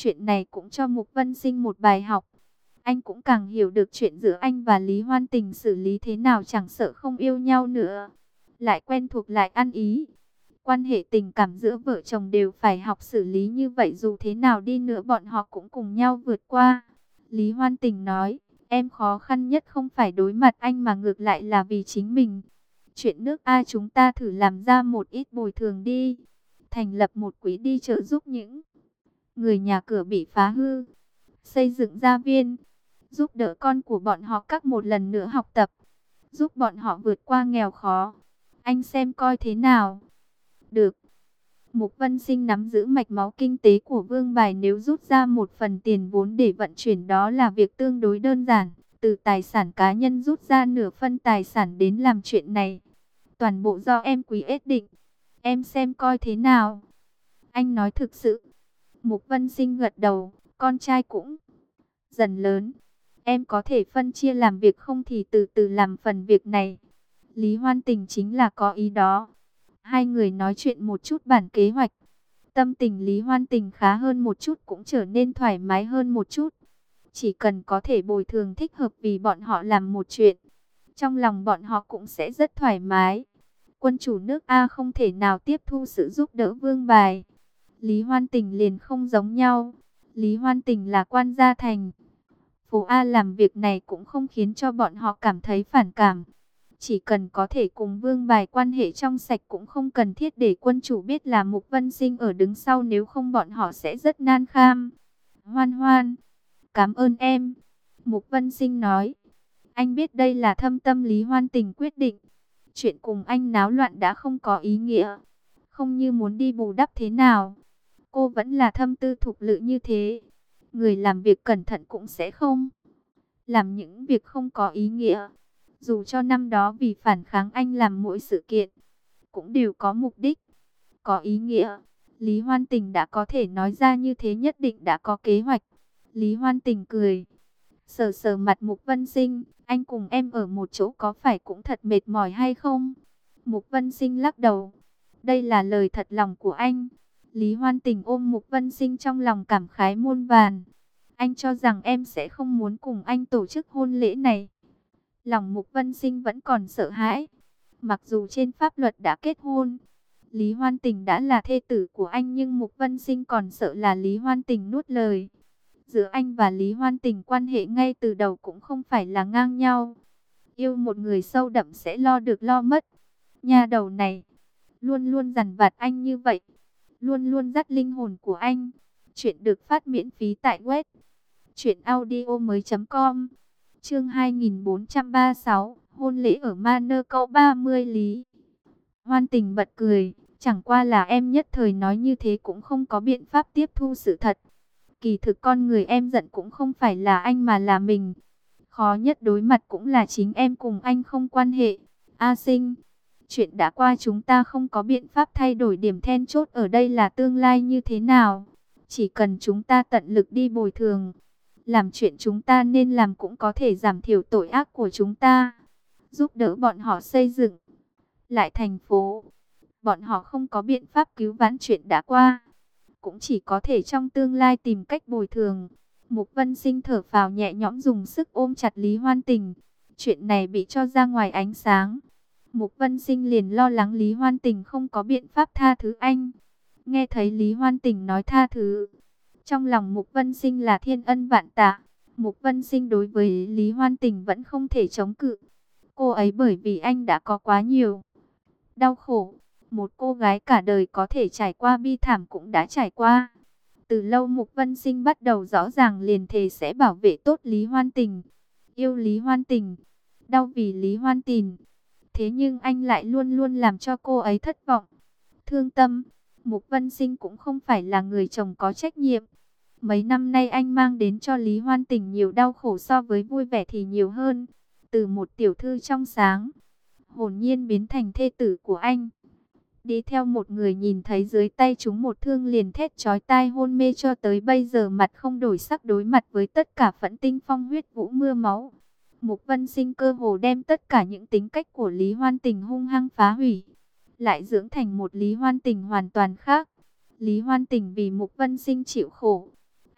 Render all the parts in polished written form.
Chuyện này cũng cho Mục Vân Sinh một bài học. Anh cũng càng hiểu được chuyện giữa anh và Lý Hoan Tình xử lý thế nào, chẳng sợ không yêu nhau nữa, lại quen thuộc lại ăn ý. Quan hệ tình cảm giữa vợ chồng đều phải học xử lý như vậy, dù thế nào đi nữa bọn họ cũng cùng nhau vượt qua. Lý Hoan Tình nói, em khó khăn nhất không phải đối mặt anh mà ngược lại là vì chính mình. Chuyện nước A chúng ta thử làm ra một ít bồi thường đi. Thành lập một quỹ đi trợ giúp những người nhà cửa bị phá hư, xây dựng gia viên, giúp đỡ con của bọn họ các một lần nữa học tập, giúp bọn họ vượt qua nghèo khó. Anh xem coi thế nào? Được. Mục Vân Sinh nắm giữ mạch máu kinh tế của Vương Bài, nếu rút ra một phần tiền vốn để vận chuyển đó là việc tương đối đơn giản. Từ tài sản cá nhân rút ra nửa phân tài sản đến làm chuyện này. Toàn bộ do em Quý ết định. Em xem coi thế nào? Anh nói thực sự. Mục Vân Sinh gật đầu, con trai cũng dần lớn. Em có thể phân chia làm việc không thì từ từ làm phần việc này. Lý Hoan Tình chính là có ý đó. Hai người nói chuyện một chút bản kế hoạch. Tâm tình Lý Hoan Tình khá hơn một chút, cũng trở nên thoải mái hơn một chút. Chỉ cần có thể bồi thường thích hợp vì bọn họ làm một chuyện, trong lòng bọn họ cũng sẽ rất thoải mái. Quân chủ nước A không thể nào tiếp thu sự giúp đỡ Vương Bài. Lý Hoan Tình liền không giống nhau. Lý Hoan Tình là quan gia thành phố A, làm việc này cũng không khiến cho bọn họ cảm thấy phản cảm. Chỉ cần có thể cùng Vương Bài quan hệ trong sạch, cũng không cần thiết để quân chủ biết là Mục Vân Sinh ở đứng sau, nếu không bọn họ sẽ rất nan kham. Hoan Hoan, cảm ơn em. Mục Vân Sinh nói, anh biết đây là thâm tâm Lý Hoan Tình quyết định. Chuyện cùng anh náo loạn đã không có ý nghĩa, không như muốn đi bù đắp thế nào. Cô vẫn là thâm tư thục lự như thế. Người làm việc cẩn thận cũng sẽ không làm những việc không có ý nghĩa. Dù cho năm đó vì phản kháng anh làm mỗi sự kiện cũng đều có mục đích, có ý nghĩa. Lý Hoan Tình đã có thể nói ra như thế, nhất định đã có kế hoạch. Lý Hoan Tình cười, sờ sờ mặt Mục Vân Sinh, anh cùng em ở một chỗ có phải cũng thật mệt mỏi hay không? Mục Vân Sinh lắc đầu, đây là lời thật lòng của anh. Lý Hoan Tình ôm Mục Vân Sinh trong lòng cảm khái muôn vàn. Anh cho rằng em sẽ không muốn cùng anh tổ chức hôn lễ này. Lòng Mục Vân Sinh vẫn còn sợ hãi. Mặc dù trên pháp luật đã kết hôn, Lý Hoan Tình đã là thê tử của anh, nhưng Mục Vân Sinh còn sợ là Lý Hoan Tình nuốt lời. Giữa anh và Lý Hoan Tình quan hệ ngay từ đầu cũng không phải là ngang nhau. Yêu một người sâu đậm sẽ lo được lo mất. Nhà đầu này luôn luôn dằn vặt anh như vậy, luôn luôn dắt linh hồn của anh. Chuyện được phát miễn phí tại web truyệnaudiomoi.com. Chương 2436, hôn lễ ở Manơ Cậu 30 Lý. Hoan Tình bật cười, chẳng qua là em nhất thời nói như thế cũng không có biện pháp tiếp thu sự thật. Kỳ thực con người em giận cũng không phải là anh mà là mình. Khó nhất đối mặt cũng là chính em, cùng anh không quan hệ. A Sinh, chuyện đã qua chúng ta không có biện pháp thay đổi, điểm then chốt ở đây là tương lai như thế nào. Chỉ cần chúng ta tận lực đi bồi thường, làm chuyện chúng ta nên làm, cũng có thể giảm thiểu tội ác của chúng ta, giúp đỡ bọn họ xây dựng lại thành phố. Bọn họ không có biện pháp cứu vãn chuyện đã qua, cũng chỉ có thể trong tương lai tìm cách bồi thường. Mục Vân Sinh thở phào nhẹ nhõm, dùng sức ôm chặt Lý Hoan Tình. Chuyện này bị cho ra ngoài ánh sáng, Mục Vân Sinh liền lo lắng Lý Hoan Tình không có biện pháp tha thứ anh. Nghe thấy Lý Hoan Tình nói tha thứ, trong lòng Mục Vân Sinh là thiên ân vạn tạ. Mục Vân Sinh đối với Lý Hoan Tình vẫn không thể chống cự. Cô ấy bởi vì anh đã có quá nhiều đau khổ. Một cô gái cả đời có thể trải qua bi thảm cũng đã trải qua. Từ lâu Mục Vân Sinh bắt đầu rõ ràng liền thề sẽ bảo vệ tốt Lý Hoan Tình, yêu Lý Hoan Tình, đau vì Lý Hoan Tình. Thế nhưng anh lại luôn luôn làm cho cô ấy thất vọng, thương tâm. Mục Vân Sinh cũng không phải là người chồng có trách nhiệm. Mấy năm nay anh mang đến cho Lý Hoan Tình nhiều đau khổ so với vui vẻ thì nhiều hơn. Từ một tiểu thư trong sáng, hồn nhiên biến thành thê tử của anh. Đi theo một người nhìn thấy dưới tay chúng một thương liền thét chói tai hôn mê, cho tới bây giờ mặt không đổi sắc đối mặt với tất cả phẫn tinh phong huyết vũ mưa máu. Mục Vân Sinh cơ hồ đem tất cả những tính cách của Lý Hoan Tình hung hăng phá hủy, lại dưỡng thành một Lý Hoan Tình hoàn toàn khác. Lý Hoan Tình vì Mục Vân Sinh chịu khổ,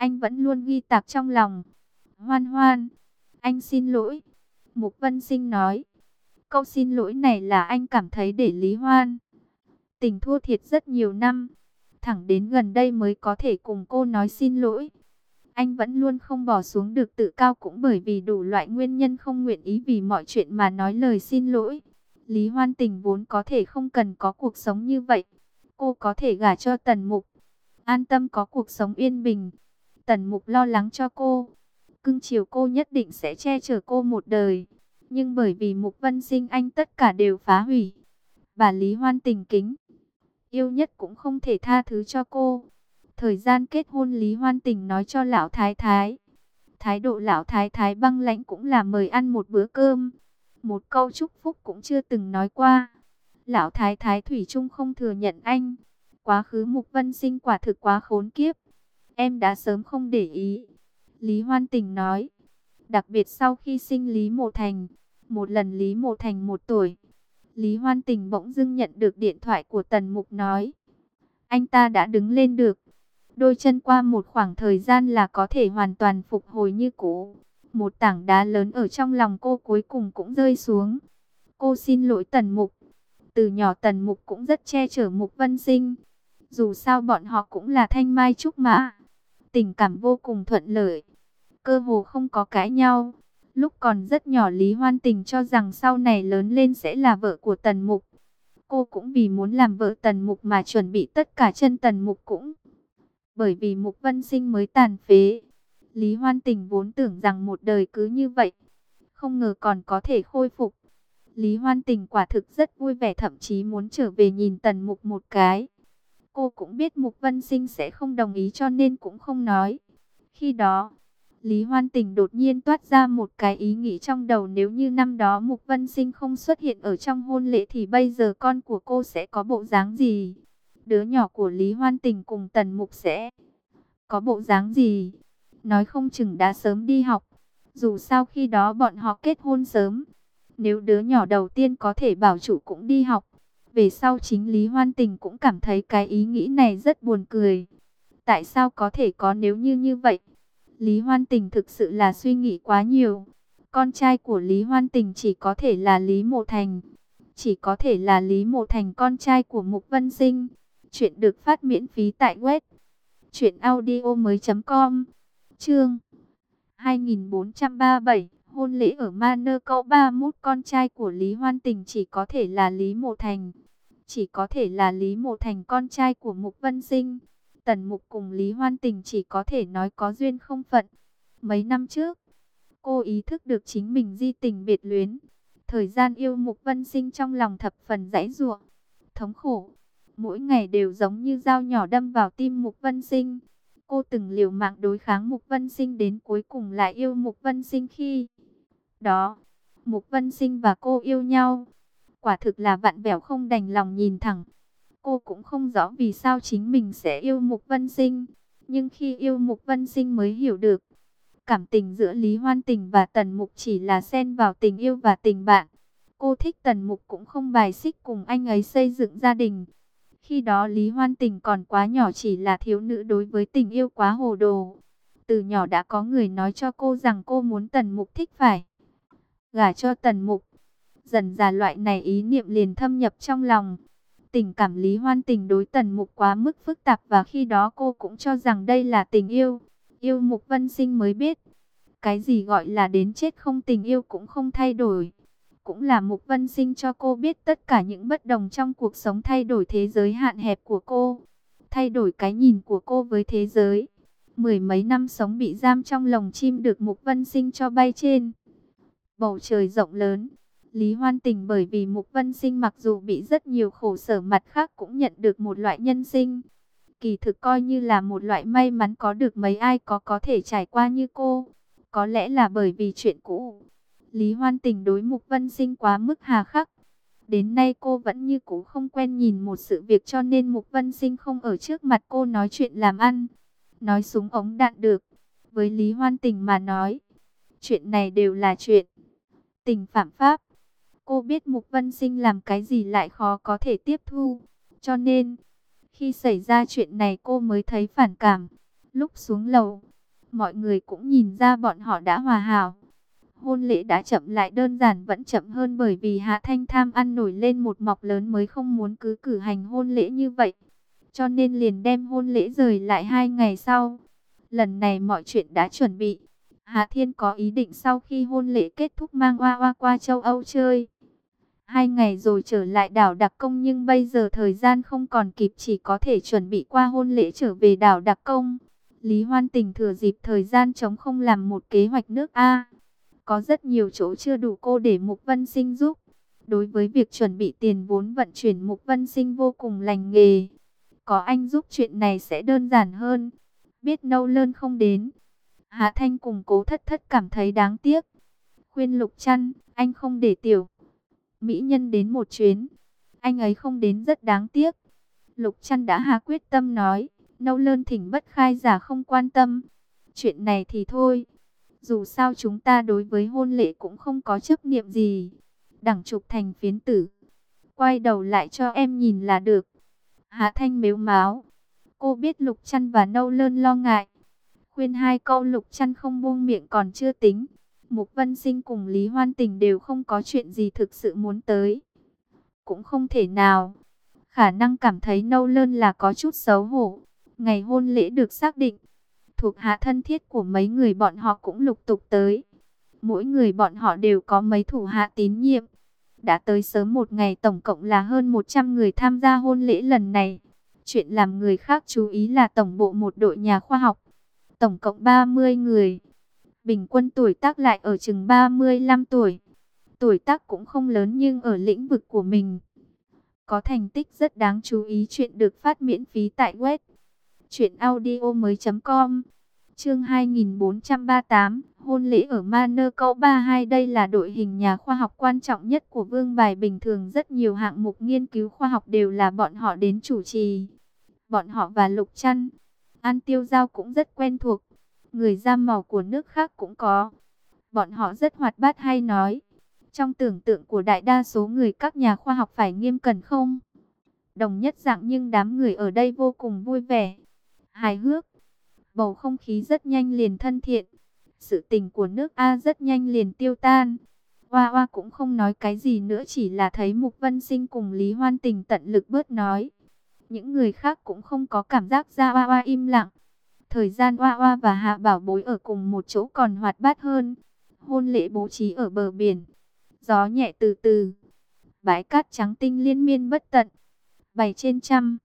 anh vẫn luôn ghi tạc trong lòng. Hoan Hoan, anh xin lỗi. Mục Vân Sinh nói. Câu xin lỗi này là anh cảm thấy để Lý Hoan Tình thua thiệt rất nhiều năm. Thẳng đến gần đây mới có thể cùng cô nói xin lỗi. Anh vẫn luôn không bỏ xuống được tự cao cũng bởi vì đủ loại nguyên nhân không nguyện ý vì mọi chuyện mà nói lời xin lỗi. Lý Hoan Tình vốn có thể không cần có cuộc sống như vậy. Cô có thể gả cho Tần Mục, an tâm có cuộc sống yên bình. Tần Mục lo lắng cho cô, cưng chiều cô, nhất định sẽ che chở cô một đời. Nhưng bởi vì Mục Vân Sinh anh tất cả đều phá hủy. Bà Lý Hoan Tình kính yêu nhất cũng không thể tha thứ cho cô. Thời gian kết hôn Lý Hoan Tình nói cho lão thái thái. Thái độ lão thái thái băng lãnh cũng là mời ăn một bữa cơm. Một câu chúc phúc cũng chưa từng nói qua. Lão thái thái thủy chung không thừa nhận anh. Quá khứ Mục Vân Sinh quả thực quá khốn kiếp. Em đã sớm không để ý. Lý Hoan Tình nói. Đặc biệt sau khi sinh Lý Mộ Thành. Một lần Lý Mộ Thành 1 tuổi. Lý Hoan Tình bỗng dưng nhận được điện thoại của Tần Mục nói. Anh ta đã đứng lên được. Đôi chân qua một khoảng thời gian là có thể hoàn toàn phục hồi như cũ. Một tảng đá lớn ở trong lòng cô cuối cùng cũng rơi xuống. Cô xin lỗi Tần Mục. Từ nhỏ Tần Mục cũng rất che chở Mục Vân Sinh. Dù sao bọn họ cũng là thanh mai trúc mã. Tình cảm vô cùng thuận lợi. Cơ hồ không có cãi nhau. Lúc còn rất nhỏ Lý Hoan Tình cho rằng sau này lớn lên sẽ là vợ của Tần Mục. Cô cũng vì muốn làm vợ Tần Mục mà chuẩn bị tất cả, chân Tần Mục cũng. Bởi vì Mục Vân Sinh mới tàn phế. Lý Hoan Tình vốn tưởng rằng một đời cứ như vậy. Không ngờ còn có thể khôi phục. Lý Hoan Tình quả thực rất vui vẻ, thậm chí muốn trở về nhìn Tần Mục một cái. Cô cũng biết Mục Vân Sinh sẽ không đồng ý cho nên cũng không nói. Khi đó, Lý Hoan Tình đột nhiên toát ra một cái ý nghĩ trong đầu, nếu như năm đó Mục Vân Sinh không xuất hiện ở trong hôn lễ thì bây giờ con của cô sẽ có bộ dáng gì? Đứa nhỏ của Lý Hoan Tình cùng Tần Mục sẽ có bộ dáng gì? Nói không chừng đã sớm đi học. Dù sao khi đó bọn họ kết hôn sớm. Nếu đứa nhỏ đầu tiên có thể bảo chủ cũng đi học. Về sau chính Lý Hoan Tình cũng cảm thấy cái ý nghĩ này rất buồn cười. Tại sao có thể có nếu như như vậy? Lý Hoan Tình thực sự là suy nghĩ quá nhiều. Con trai của Lý Hoan Tình chỉ có thể là Lý Mộ Thành. Chỉ có thể là Lý Mộ Thành, con trai của Mục Vân Sinh. Chuyện được phát miễn phí tại web truyệnaudiomoi.com. Chương 2437, hôn lễ ở Manor Cậu 31. Con trai của Lý Hoan Tình chỉ có thể là Lý Mộ Thành. Chỉ có thể là Lý Mộ Thành, con trai của Mục Vân Sinh. Tần Mục cùng Lý Hoan Tình chỉ có thể nói có duyên không phận. Mấy năm trước, cô ý thức được chính mình di tình biệt luyến. Thời gian yêu Mục Vân Sinh trong lòng thập phần giãy giụa, thống khổ. Mỗi ngày đều giống như dao nhỏ đâm vào tim Mục Vân Sinh. Cô từng liều mạng đối kháng Mục Vân Sinh, đến cuối cùng lại yêu Mục Vân Sinh. Khi đó, Mục Vân Sinh và cô yêu nhau. Quả thực là vặn vẹo không đành lòng nhìn thẳng. Cô cũng không rõ vì sao chính mình sẽ yêu Mục Vân Sinh. Nhưng khi yêu Mục Vân Sinh mới hiểu được. Cảm tình giữa Lý Hoan Tình và Tần Mục chỉ là xen vào tình yêu và tình bạn. Cô thích Tần Mục cũng không bài xích cùng anh ấy xây dựng gia đình. Khi đó Lý Hoan Tình còn quá nhỏ, chỉ là thiếu nữ đối với tình yêu quá hồ đồ. Từ nhỏ đã có người nói cho cô rằng cô muốn Tần Mục thích phải gả cho Tần Mục. Dần dà loại này ý niệm liền thâm nhập trong lòng. Tình cảm Lý Hoan Tình đối Tần Mục quá mức phức tạp và khi đó cô cũng cho rằng đây là tình yêu. Yêu Mục Vân Sinh mới biết, cái gì gọi là đến chết không tình yêu cũng không thay đổi. Cũng là Mục Vân Sinh cho cô biết tất cả những bất đồng trong cuộc sống, thay đổi thế giới hạn hẹp của cô, thay đổi cái nhìn của cô với thế giới. Mười mấy năm sống bị giam trong lồng chim được Mục Vân Sinh cho bay trên bầu trời rộng lớn. Lý Hoan Tình bởi vì Mục Vân Sinh mặc dù bị rất nhiều khổ sở, mặt khác cũng nhận được một loại nhân sinh. Kỳ thực coi như là một loại may mắn, có được mấy ai có thể trải qua như cô. Có lẽ là bởi vì chuyện cũ, Lý Hoan Tình đối Mục Vân Sinh quá mức hà khắc. Đến nay cô vẫn như cũ không quen nhìn một sự việc, cho nên Mục Vân Sinh không ở trước mặt cô nói chuyện làm ăn, nói súng ống đạn được. Với Lý Hoan Tình mà nói, chuyện này đều là chuyện tình phạm pháp. Cô biết Mục Vân Sinh làm cái gì lại khó có thể tiếp thu. Cho nên, khi xảy ra chuyện này cô mới thấy phản cảm. Lúc xuống lầu, Mọi người cũng nhìn ra bọn họ đã hòa hảo. Hôn lễ đã chậm lại, đơn giản vẫn chậm hơn bởi vì Hạ Thanh tham ăn nổi lên một mọc lớn mới không muốn cứ cử hành hôn lễ như vậy. Cho nên liền đem hôn lễ rời lại 2 ngày sau. Lần này mọi chuyện đã chuẩn bị. Hạ Thiên có ý định sau khi hôn lễ kết thúc mang Oa Oa qua châu Âu chơi. 2 ngày rồi trở lại đảo Đặc Công, nhưng bây giờ thời gian không còn kịp, chỉ có thể chuẩn bị qua hôn lễ trở về đảo Đặc Công. Lý Hoan Tình thừa dịp thời gian trống không làm một kế hoạch nước A. Có rất nhiều chỗ chưa đủ, cô để Mục Vân Sinh giúp. Đối với việc chuẩn bị tiền vốn vận chuyển, Mục Vân Sinh vô cùng lành nghề. Có anh giúp chuyện này sẽ đơn giản hơn. Biết Nâu Lơn không đến, Hạ Thanh cùng Cố Thất Thất cảm thấy đáng tiếc. Khuyên Lục Trăn, anh không để tiểu mỹ nhân đến một chuyến. Anh ấy không đến rất đáng tiếc. Lục Trăn đã hạ quyết tâm nói, Nâu Lơn thỉnh bất khai giả không quan tâm. Chuyện này thì thôi. Dù sao chúng ta đối với hôn lễ cũng không có chấp niệm gì. Đẳng chụp thành phiến tử, quay đầu lại cho em nhìn là được. Hạ Thanh mếu máo. Cô biết Lục Trăn và Nâu Lơn lo ngại. Khuyên 2 câu Lục Trăn không buông miệng còn chưa tính. Mục Vân Sinh cùng Lý Hoan Tình đều không có chuyện gì thực sự muốn tới. Cũng không thể nào. Khả năng cảm thấy Nâu Lơn là có chút xấu hổ. Ngày hôn lễ được xác định, thuộc hạ thân thiết của mấy người bọn họ cũng lục tục tới. Mỗi người bọn họ đều có mấy thủ hạ tín nhiệm. Đã tới sớm một ngày, tổng cộng là hơn 100 người tham gia hôn lễ lần này. Chuyện làm người khác chú ý là tổng bộ một đội nhà khoa học. Tổng cộng 30 người. Bình quân tuổi tác lại ở chừng 35 tuổi. Tuổi tác cũng không lớn nhưng ở lĩnh vực của mình có thành tích rất đáng chú ý. Chuyện được phát miễn phí tại web truyệnaudiomoi.com. Chương 2438, hôn lễ ở Monaco 32. Đây là đội hình nhà khoa học quan trọng nhất của Vương Bài. Bình thường rất nhiều hạng mục nghiên cứu khoa học đều là bọn họ đến chủ trì. Bọn họ và Lục Trăn, An Tiêu Giao cũng rất quen thuộc. Người da màu của nước khác cũng có. Bọn họ rất hoạt bát hay nói. Trong tưởng tượng của đại đa số người, các nhà khoa học phải nghiêm cẩn không đồng nhất dạng, nhưng đám người ở đây vô cùng vui vẻ, hài hước. Bầu không khí rất nhanh liền thân thiện. Sự tình của nước A rất nhanh liền tiêu tan. Oa Oa cũng không nói cái gì nữa, chỉ là thấy Mục Vân Sinh cùng Lý Hoan Tình tận lực bớt nói. Những người khác cũng không có cảm giác ra Oa Oa im lặng. Thời gian Oa Oa và Hạ Bảo Bối ở cùng một chỗ còn hoạt bát hơn. Hôn lễ bố trí ở bờ biển. Gió nhẹ từ từ. Bãi cát trắng tinh liên miên bất tận. Bày trên trăm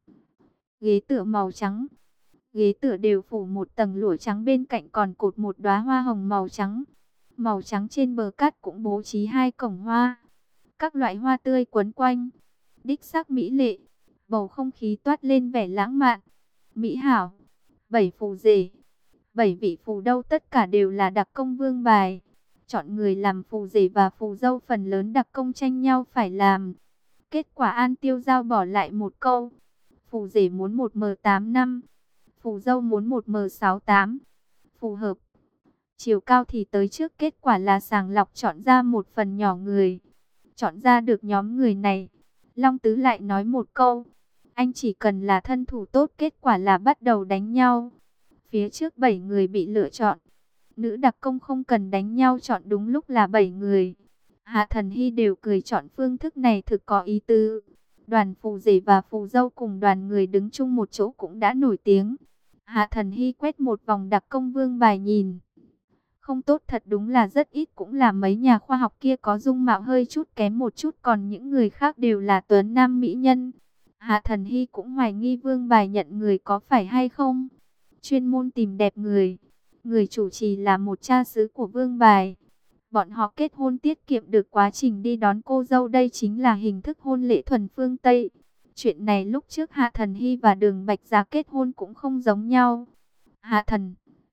ghế tựa màu trắng. Ghế tựa đều phủ một tầng lụa trắng, bên cạnh còn cột một đóa hoa hồng màu trắng. Màu trắng trên bờ cát cũng bố trí 2 cổng hoa. Các loại hoa tươi quấn quanh. Đích xác mỹ lệ. Bầu không khí toát lên vẻ lãng mạn, mỹ hảo. 7 phù rể, 7 vị phù đâu tất cả đều là đặc công Vương Bài. Chọn người làm phù rể và phù dâu phần lớn đặc công tranh nhau phải làm. Kết quả An Tiêu Giao bỏ lại một câu. Phù rể muốn 1m85, phù dâu muốn 1m68. Phù hợp. Chiều cao thì tới trước, kết quả là sàng lọc chọn ra một phần nhỏ người. Chọn ra được nhóm người này, Long Tứ lại nói một câu. Anh chỉ cần là thân thủ tốt, kết quả là bắt đầu đánh nhau. Phía trước 7 người bị lựa chọn. Nữ đặc công không cần đánh nhau, chọn đúng lúc là 7 người. Hạ Thần Hy đều cười, chọn phương thức này thực có ý tứ. Đoàn phù rể và phù dâu cùng đoàn người đứng chung một chỗ cũng đã nổi tiếng. Hạ Thần Hy quét một vòng đặc công Vương Bài, nhìn không tốt thật đúng là rất ít, cũng là mấy nhà khoa học kia có dung mạo hơi chút kém một chút, còn những người khác đều là tuấn nam mỹ nhân. Hạ Thần Hy cũng hoài nghi Vương Bài nhận người có phải hay không. Chuyên môn tìm đẹp người. Người chủ trì là một cha xứ của Vương Bài. Bọn họ kết hôn tiết kiệm được quá trình đi đón cô dâu, đây chính là hình thức hôn lễ thuần phương Tây. Chuyện này lúc trước Hạ Thần Hy và Đường Bạch Gia kết hôn cũng không giống nhau. Hạ Thần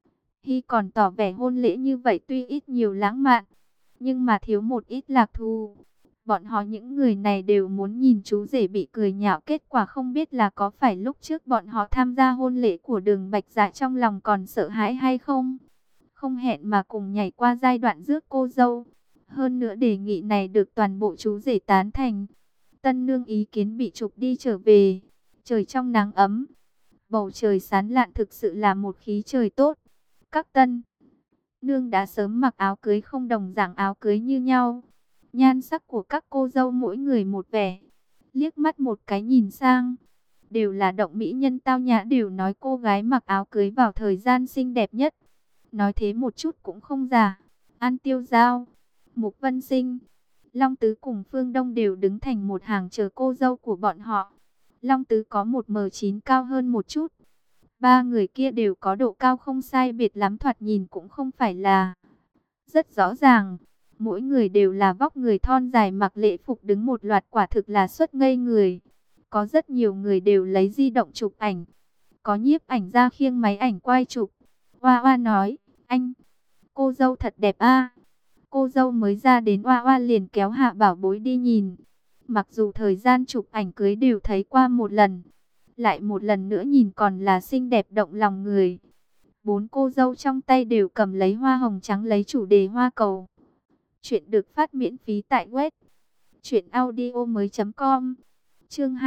Hy còn tỏ vẻ hôn lễ như vậy tuy ít nhiều lãng mạn, nhưng mà thiếu một ít lạc thú. Bọn họ những người này đều muốn nhìn chú rể bị cười nhạo, kết quả không biết là có phải lúc trước bọn họ tham gia hôn lễ của Đường Bạch Dạ trong lòng còn sợ hãi hay không. Không hẹn mà cùng nhảy qua giai đoạn rước cô dâu. Hơn nữa đề nghị này được toàn bộ chú rể tán thành. Tân nương ý kiến bị trục đi trở về. Trời trong nắng ấm, bầu trời sáng lạn, thực sự là một khí trời tốt. các tân nương đã sớm mặc áo cưới không đồng dạng áo cưới như nhau. Nhan sắc của các cô dâu mỗi người một vẻ, liếc mắt một cái nhìn sang, đều là động mỹ nhân tao nhã, đều nói cô gái mặc áo cưới vào thời gian xinh đẹp nhất. Nói thế một chút cũng không giả. An Tiêu Giao, Mục Vân Sinh, Long Tứ cùng Phương Đông đều đứng thành một hàng chờ cô dâu của bọn họ. Long Tứ có một M9 cao hơn một chút. Ba người kia đều có độ cao không sai biệt lắm, thoạt nhìn cũng không phải là rất rõ ràng. Mỗi người đều là vóc người thon dài, mặc lễ phục đứng một loạt, quả thực là xuất ngây người. Có rất nhiều người đều lấy di động chụp ảnh. Có nhiếp ảnh ra khiêng máy ảnh quay chụp. Oa Oa nói, anh, cô dâu thật đẹp a. Cô dâu mới ra đến, Oa Oa liền kéo Hạ Bảo Bối đi nhìn. Mặc dù thời gian chụp ảnh cưới đều thấy qua một lần, lại một lần nữa nhìn còn là xinh đẹp động lòng người. Bốn cô dâu trong tay đều cầm lấy hoa hồng trắng, lấy chủ đề hoa cầu. Chuyện được phát miễn phí tại web truyệnaudiomoi.com. Chương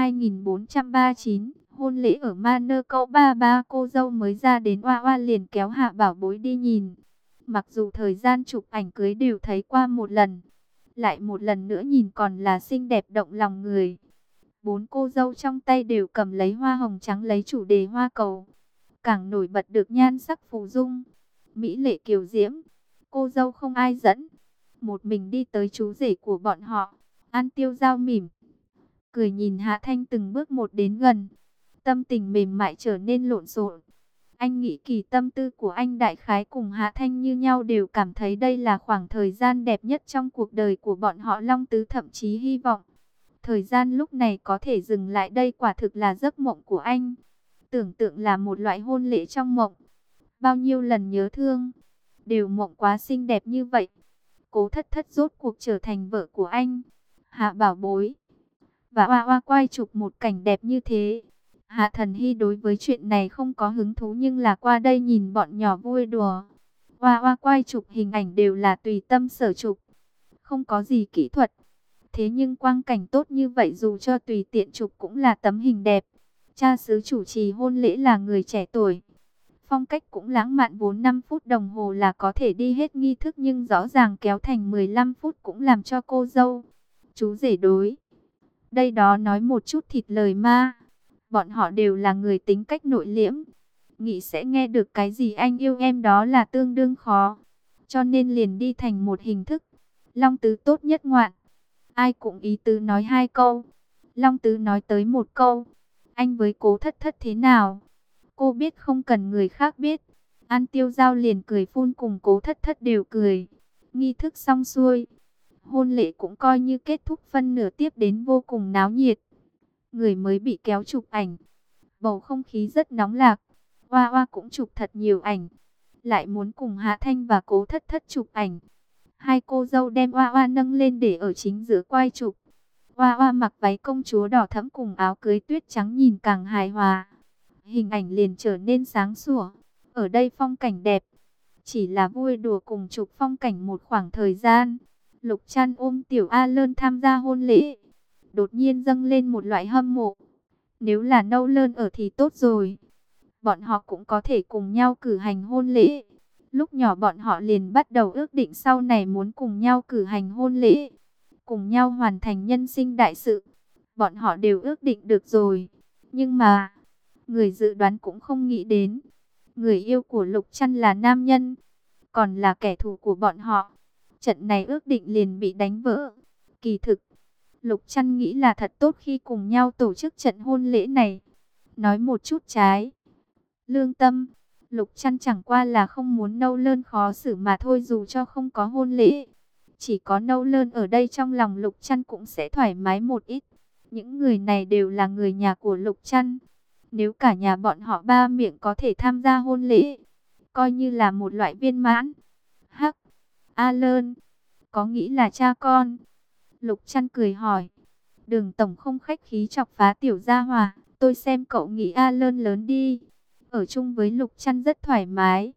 2439, hôn lễ ở Manor Cậu ba cô dâu mới ra đến, Oa Oa liền kéo Hạ Bảo Bối đi nhìn. Mặc dù thời gian chụp ảnh cưới đều thấy qua một lần, lại một lần nữa nhìn còn là xinh đẹp động lòng người. Bốn cô dâu trong tay đều cầm lấy hoa hồng trắng, lấy chủ đề hoa cầu. Càng nổi bật được nhan sắc phù dung, mỹ lệ kiều diễm. Cô dâu không ai dẫn, một mình đi tới chú rể của bọn họ. An Tiêu Giao mỉm cười nhìn Hạ Thanh từng bước một đến gần, tâm tình mềm mại trở nên lộn xộn. Anh nghĩ kỳ tâm tư của anh đại khái cùng Hạ Thanh như nhau, đều cảm thấy đây là khoảng thời gian đẹp nhất trong cuộc đời của bọn họ. Long Tứ thậm chí hy vọng thời gian lúc này có thể dừng lại đây, quả thực là giấc mộng của anh. Tưởng tượng là một loại hôn lễ trong mộng. Bao nhiêu lần nhớ thương, đều mộng quá xinh đẹp như vậy. Cố Thất Thất rốt cuộc trở thành vợ của anh. Hạ Bảo Bối và Oa Oa quay chụp một cảnh đẹp như thế. Hạ Thần Hy đối với chuyện này không có hứng thú, nhưng là qua đây nhìn bọn nhỏ vui đùa. Oa Oa quay chụp hình ảnh đều là tùy tâm sở chụp, không có gì kỹ thuật. Thế nhưng quang cảnh tốt như vậy, dù cho tùy tiện chụp cũng là tấm hình đẹp. Cha xứ chủ trì hôn lễ là người trẻ tuổi, phong cách cũng lãng mạn, vốn 5 phút đồng hồ là có thể đi hết nghi thức, nhưng rõ ràng kéo thành 15 phút cũng làm cho cô dâu, chú rể đối đây đó nói một chút thịt lời ma. Bọn họ đều là người tính cách nội liễm, nghĩ sẽ nghe được cái gì anh yêu em đó là tương đương khó, cho nên liền đi thành một hình thức. Long Tứ tốt nhất ngoạn, ai cũng ý tứ nói hai câu. Long Tứ nói tới một câu, anh với Cố Thất Thất thế nào? Cô biết không cần người khác biết. An Tiêu Giao liền cười phun, cùng Cố Thất Thất đều cười. Nghi thức xong xuôi, hôn lễ cũng coi như kết thúc, phân nửa tiếp đến vô cùng náo nhiệt. Người mới bị kéo chụp ảnh, bầu không khí rất nóng lạc. Oa Oa cũng chụp thật nhiều ảnh, lại muốn cùng Hạ Thanh và Cố Thất Thất chụp ảnh. Hai cô dâu đem Oa Oa nâng lên để ở chính giữa quay chụp. Oa Oa mặc váy công chúa đỏ thẫm cùng áo cưới tuyết trắng, nhìn càng hài hòa. Hình ảnh liền trở nên sáng sủa. Ở đây phong cảnh đẹp, chỉ là vui đùa cùng chụp phong cảnh một khoảng thời gian. Lục Trăn ôm Tiểu A Lơn tham gia hôn lễ, đột nhiên dâng lên một loại hâm mộ. Nếu là Nâu Lơn ở thì tốt rồi, bọn họ cũng có thể cùng nhau cử hành hôn lễ. Lúc nhỏ bọn họ liền bắt đầu ước định sau này muốn cùng nhau cử hành hôn lễ, cùng nhau hoàn thành nhân sinh đại sự. Bọn họ đều ước định được rồi. Nhưng mà, người dự đoán cũng không nghĩ đến, người yêu của Lục Trăn là nam nhân, còn là kẻ thù của bọn họ. Trận này ước định liền bị đánh vỡ. Kỳ thực, Lục Trăn nghĩ là thật tốt khi cùng nhau tổ chức trận hôn lễ này. Nói một chút trái lương tâm, Lục Trăn chẳng qua là không muốn Nâu Lơn khó xử mà thôi. Dù cho không có hôn lễ, chỉ có Nâu Lơn ở đây, trong lòng Lục Trăn cũng sẽ thoải mái một ít. Những người này đều là người nhà của Lục Trăn. Nếu cả nhà bọn họ ba miệng có thể tham gia hôn lễ, coi như là một loại viên mãn. Hắc, A Lơn, có nghĩ là cha con? Lục Trăn cười hỏi. Đường tổng không khách khí chọc phá tiểu gia hòa. Tôi xem cậu nghĩ A Lơn lớn đi, ở chung với Lục Trăn rất thoải mái.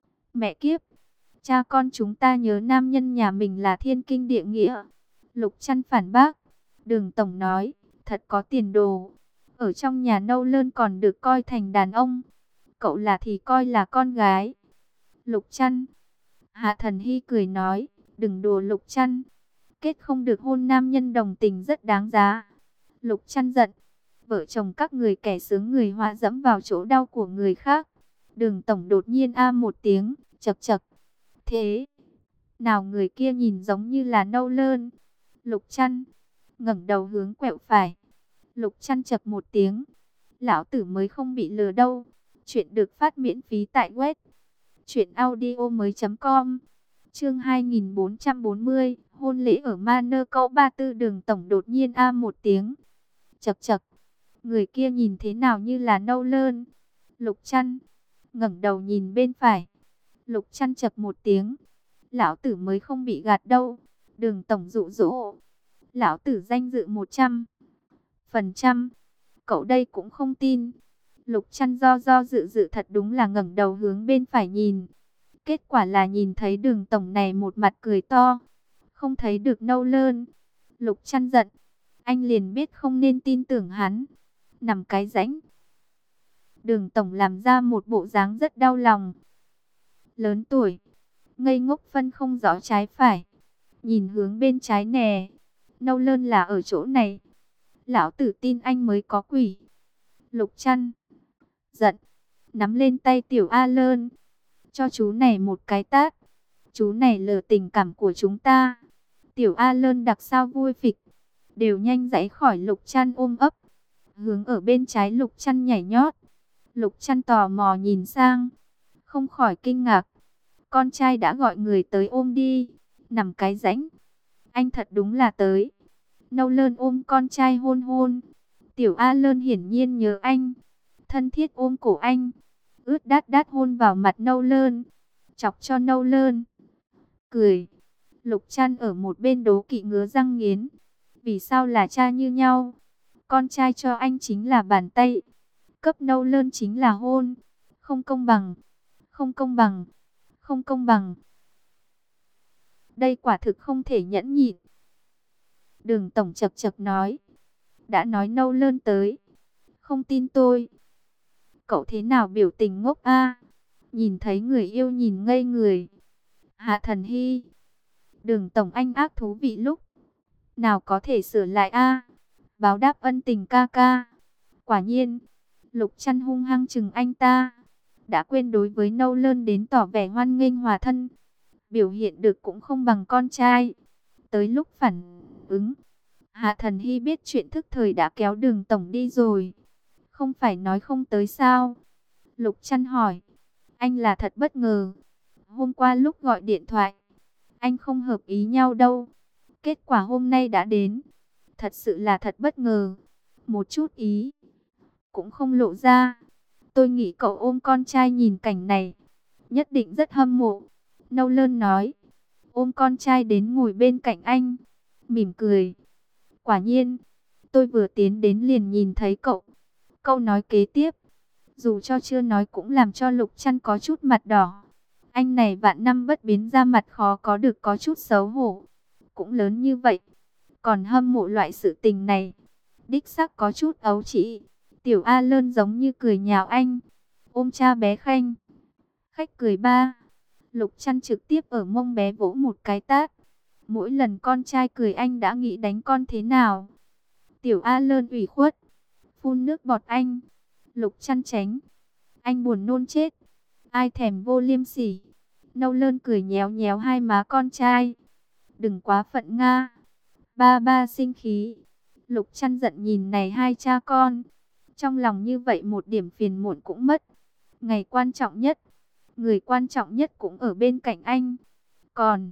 Mẹ kiếp, cha con chúng ta nhớ nam nhân nhà mình là thiên kinh địa nghĩa. Lục Trăn phản bác. Đường tổng nói, thật có tiền đồ. Ở trong nhà Nâu Lơn còn được coi thành đàn ông, cậu là thì coi là con gái. Lục Trăn. Hạ Thần Hy cười nói, đừng đùa Lục Trăn. Kết không được hôn nam nhân đồng tình rất đáng giá. Lục Trăn giận. Vợ chồng các người kẻ sướng người họa dẫm vào chỗ đau của người khác. Đường Tổng đột nhiên a một tiếng, chậc chậc. Thế nào người kia nhìn giống như là nâu lơn. Lục Trăn ngẩng đầu hướng quẹo phải. Lục Trăn chậc một tiếng. Lão tử mới không bị lừa đâu. Chuyện được phát miễn phí tại web truyệnaudiomoi.com. Chương 2440, hôn lễ ở Manor Cậu 34. Đường Tổng đột nhiên a một tiếng. Chậc chậc. Người kia nhìn thế nào như là nâu lơn. Lục Trăn ngẩng đầu nhìn bên phải. Lục Trăn chậc một tiếng. Lão tử mới không bị gạt đâu. Đường Tổng dụ dỗ. Lão tử danh dự 100%. Cậu đây cũng không tin. Lục Trăn do dự thật đúng là ngẩng đầu hướng bên phải nhìn. Kết quả là nhìn thấy Đường Tổng này một mặt cười to. Không thấy được nâu lơn. Lục Trăn giận. Anh liền biết không nên tin tưởng hắn. Nằm cái rãnh. Đường Tổng làm ra một bộ dáng rất đau lòng. Lớn tuổi, ngây ngốc phân không rõ trái phải. Nhìn hướng bên trái nè. Nâu lơn là ở chỗ này. Lão tử tin anh mới có quỷ. Lục Trăn giận. Nắm lên tay tiểu A Lơn. Cho chú này một cái tát. Chú này lừa tình cảm của chúng ta. Tiểu A Lơn đặc sao vui phịch. Đều nhanh dãy khỏi Lục Trăn ôm ấp. Hướng ở bên trái Lục Trăn nhảy nhót. Lục Trăn tò mò nhìn sang. Không khỏi kinh ngạc. Con trai đã gọi người tới ôm đi. Nằm cái rãnh. Anh thật đúng là tới. Nâu lơn ôm con trai hôn hôn. Tiểu A Lơn hiển nhiên nhớ anh. Thân thiết ôm cổ anh. Ướt đát đát hôn vào mặt nâu lơn. Chọc cho nâu lơn cười. Lục Trăn ở một bên đố kỵ ngứa răng nghiến. Vì sao là cha như nhau? Con trai cho anh chính là bàn tay. Cấp nâu lơn chính là hôn. Không công bằng. Không công bằng. Không công bằng. Đây quả thực không thể nhẫn nhịn. Đường Tổng chậc chậc nói. Đã nói nâu lơn tới. Không tin tôi. Cậu thế nào biểu tình ngốc a? Nhìn thấy người yêu nhìn ngây người. Hạ Thần Hy. Đường Tổng anh ác thú vị lúc nào có thể sửa lại a? Báo đáp ân tình ca ca. Quả nhiên. Lục Trăn hung hăng chừng anh ta. Đã quên đối với nâu lơn đến tỏ vẻ hoan nghênh hòa thân. Biểu hiện được cũng không bằng con trai. Tới lúc phản ứng. Hạ Thần Hy biết chuyện thức thời đã kéo Đường Tổng đi rồi. Không phải nói không tới sao? Lục Trăn hỏi. Anh là thật bất ngờ. Hôm qua lúc gọi điện thoại, anh không hợp ý nhau đâu. Kết quả hôm nay đã đến. Thật sự là thật bất ngờ. Một chút ý cũng không lộ ra. Tôi nghĩ cậu ôm con trai nhìn cảnh này nhất định rất hâm mộ. Nâu lơn nói. Ôm con trai đến ngồi bên cạnh anh. Mỉm cười. Quả nhiên. Tôi vừa tiến đến liền nhìn thấy cậu. Câu nói kế tiếp. Dù cho chưa nói cũng làm cho Lục Trăn có chút mặt đỏ. Anh này vạn năm bất biến ra mặt khó có được có chút xấu hổ. Cũng lớn như vậy. Còn hâm mộ loại sự tình này. Đích xác có chút ấu trĩ. Tiểu A Lơn giống như cười nhạo anh. Ôm cha bé Khanh. Khách cười ba. Lục Trăn trực tiếp ở mông bé vỗ một cái tát. Mỗi lần con trai cười anh đã nghĩ đánh con thế nào. Tiểu A Lơn ủy khuất. Phun nước bọt anh. Lục Trăn tránh. Anh buồn nôn chết. Ai thèm vô liêm sỉ. Nâu lơn cười nhéo nhéo hai má con trai. Đừng quá phận Nga. Ba ba sinh khí. Lục Trăn giận nhìn này hai cha con. Trong lòng như vậy một điểm phiền muộn cũng mất. Ngày quan trọng nhất. Người quan trọng nhất cũng ở bên cạnh anh. Còn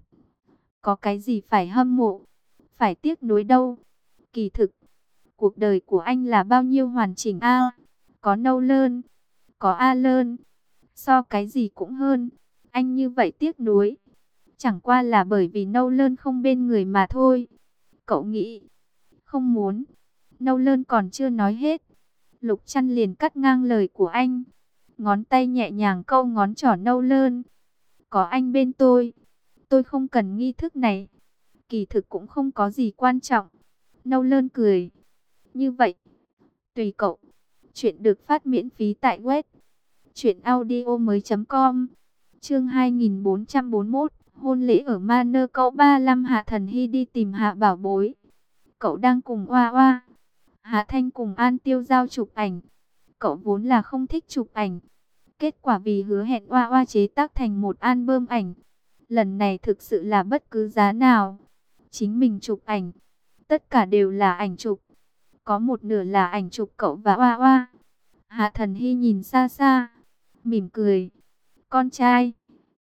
có cái gì phải hâm mộ, phải tiếc nuối đâu. Kỳ thực, cuộc đời của anh là bao nhiêu hoàn chỉnh a. Có nâu lơn, có A Lơn. So cái gì cũng hơn. Anh như vậy tiếc nuối. Chẳng qua là bởi vì nâu lơn không bên người mà thôi. Cậu nghĩ, không muốn. Nâu lơn còn chưa nói hết. Lục Trăn liền cắt ngang lời của anh. Ngón tay nhẹ nhàng câu ngón trỏ nâu lơn. Có anh bên tôi không cần nghi thức này. Kỳ thực cũng không có gì quan trọng. Nâu lơn cười. Như vậy, tùy cậu. Chuyện được phát miễn phí tại web truyệnaudiomoi.com. Chương 2441, hôn lễ ở Manor cậu 35. Hạ Thần Hy đi tìm Hạ Bảo Bối. Cậu đang cùng Oa Oa, Hạ Thanh cùng An Tiêu Giao chụp ảnh. Cậu vốn là không thích chụp ảnh. Kết quả vì hứa hẹn Oa Oa chế tác thành một album ảnh. Lần này thực sự là bất cứ giá nào. Chính mình chụp ảnh. Tất cả đều là ảnh chụp. Có một nửa là ảnh chụp cậu và Oa Oa. Hạ Thần Hy nhìn xa xa, mỉm cười. Con trai,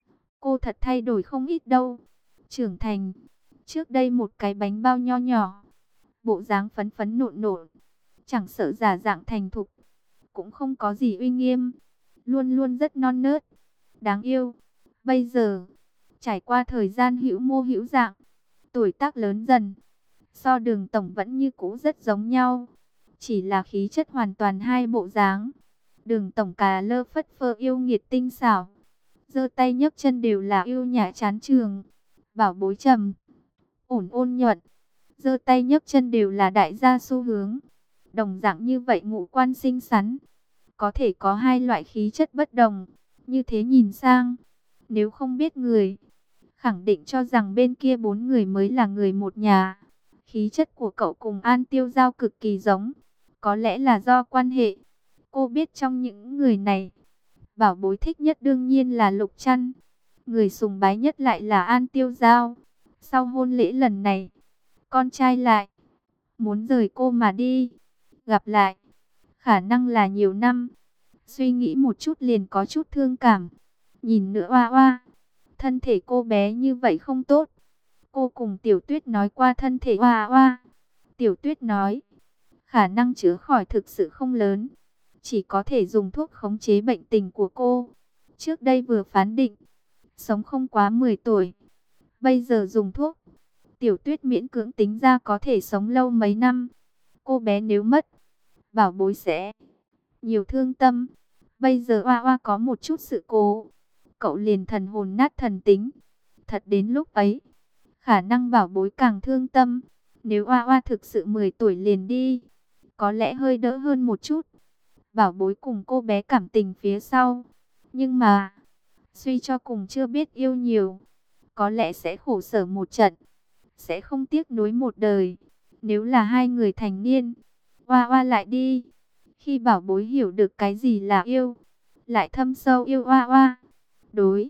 cô thật thay đổi không ít đâu. Trưởng thành, trước đây một cái bánh bao nho nhỏ, bộ dáng phấn phấn nộn nộn, chẳng sợ giả dạng thành thục, cũng không có gì uy nghiêm, luôn luôn rất non nớt, đáng yêu. Bây giờ, trải qua thời gian hữu mô hữu dạng, tuổi tác lớn dần, so Đường tổng vẫn như cũ rất giống nhau, chỉ là khí chất hoàn toàn hai bộ dáng. Đường tổng cà lơ phất phơ yêu nghiệt tinh xảo, giơ tay nhấc chân đều là yêu nhã chán trường. Bảo Bối trầm ổn ôn nhuận, giơ tay nhấc chân đều là đại gia xu hướng. Đồng dạng như vậy ngũ quan xinh xắn, có thể có hai loại khí chất bất đồng, như thế nhìn sang, nếu không biết người, khẳng định cho rằng bên kia bốn người mới là người một nhà. Khí chất của cậu cùng An Tiêu Giao cực kỳ giống, có lẽ là do quan hệ. Cô biết trong những người này, Bảo Bối thích nhất đương nhiên là Lục Trăn, người sùng bái nhất lại là An Tiêu Giao. Sau hôn lễ lần này, con trai lại muốn rời cô mà đi. Gặp lại, khả năng là nhiều năm. Suy nghĩ một chút liền có chút thương cảm. Nhìn nữa Oa Oa, thân thể cô bé như vậy không tốt. Cô cùng Tiểu Tuyết nói qua thân thể Oa Oa. Tiểu Tuyết nói, khả năng chữa khỏi thực sự không lớn, chỉ có thể dùng thuốc khống chế bệnh tình của cô. Trước đây vừa phán định, sống không quá 10 tuổi. Bây giờ dùng thuốc, Tiểu Tuyết miễn cưỡng tính ra có thể sống lâu mấy năm. Cô bé nếu mất, Bảo Bối sẽ nhiều thương tâm. Bây giờ Oa Oa có một chút sự cố, cậu liền thần hồn nát thần tính. Thật đến lúc ấy, khả năng Bảo Bối càng thương tâm. Nếu Oa Oa thực sự 10 tuổi liền đi, có lẽ hơi đỡ hơn một chút. Bảo Bối cùng cô bé cảm tình phía sau, nhưng mà suy cho cùng chưa biết yêu nhiều, có lẽ sẽ khổ sở một trận, sẽ không tiếc nuối một đời. Nếu là hai người thành niên, Oa Oa lại đi. Khi Bảo Bối hiểu được cái gì là yêu, lại thâm sâu yêu Oa Oa, đối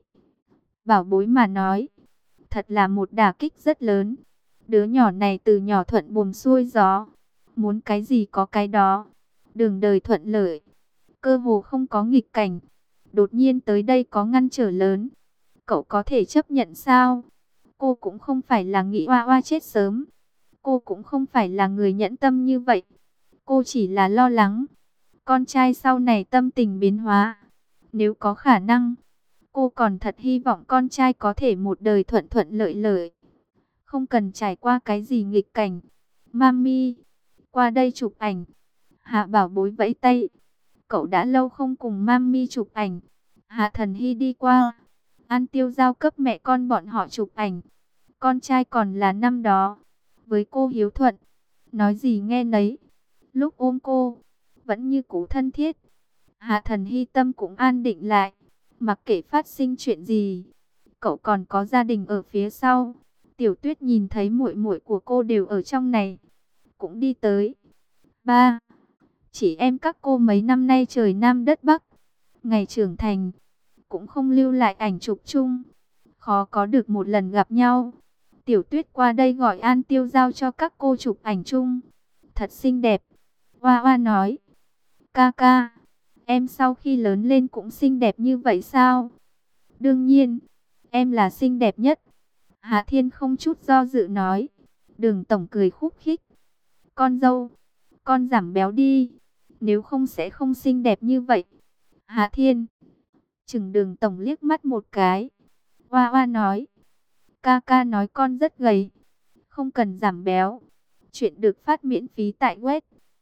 Bảo Bối mà nói, thật là một đả kích rất lớn. Đứa nhỏ này từ nhỏ thuận buồm xuôi gió, muốn cái gì có cái đó, đường đời thuận lợi, cơ hồ không có nghịch cảnh. Đột nhiên tới đây có ngăn trở lớn, cậu có thể chấp nhận sao? Cô cũng không phải là nghĩ Oa Oa chết sớm, cô cũng không phải là người nhẫn tâm như vậy. Cô chỉ là lo lắng con trai sau này tâm tình biến hóa. Nếu có khả năng, cô còn thật hy vọng con trai có thể một đời thuận thuận lợi lợi, không cần trải qua cái gì nghịch cảnh. Mami, qua đây chụp ảnh. Hạ Bảo Bối vẫy tay. Cậu đã lâu không cùng Mami chụp ảnh. Hạ Thần Hy đi qua. An Tiêu Giao cấp mẹ con bọn họ chụp ảnh. Con trai còn là năm đó, với cô hiếu thuận, nói gì nghe nấy. Lúc ôm cô, vẫn như cũ thân thiết. Hạ Thần Hy tâm cũng an định lại. Mặc kệ phát sinh chuyện gì, cậu còn có gia đình ở phía sau. Tiểu Tuyết nhìn thấy muội muội của cô đều ở trong này, cũng đi tới. Ba, chị em các cô mấy năm nay trời Nam đất Bắc, ngày trưởng thành, cũng không lưu lại ảnh chụp chung, khó có được một lần gặp nhau. Tiểu Tuyết qua đây gọi An Tiêu Giao cho các cô chụp ảnh chung. Thật xinh đẹp. Oa Oa nói, ca ca, em sau khi lớn lên cũng xinh đẹp như vậy sao? Đương nhiên, em là xinh đẹp nhất. Hạ Thiên không chút do dự nói. Đường tổng cười khúc khích. Con dâu, con giảm béo đi, nếu không sẽ không xinh đẹp như vậy. Hạ Thiên chừng Đường tổng liếc mắt một cái. Oa Oa nói, ca ca nói con rất gầy, không cần giảm béo. Chuyện được phát miễn phí tại web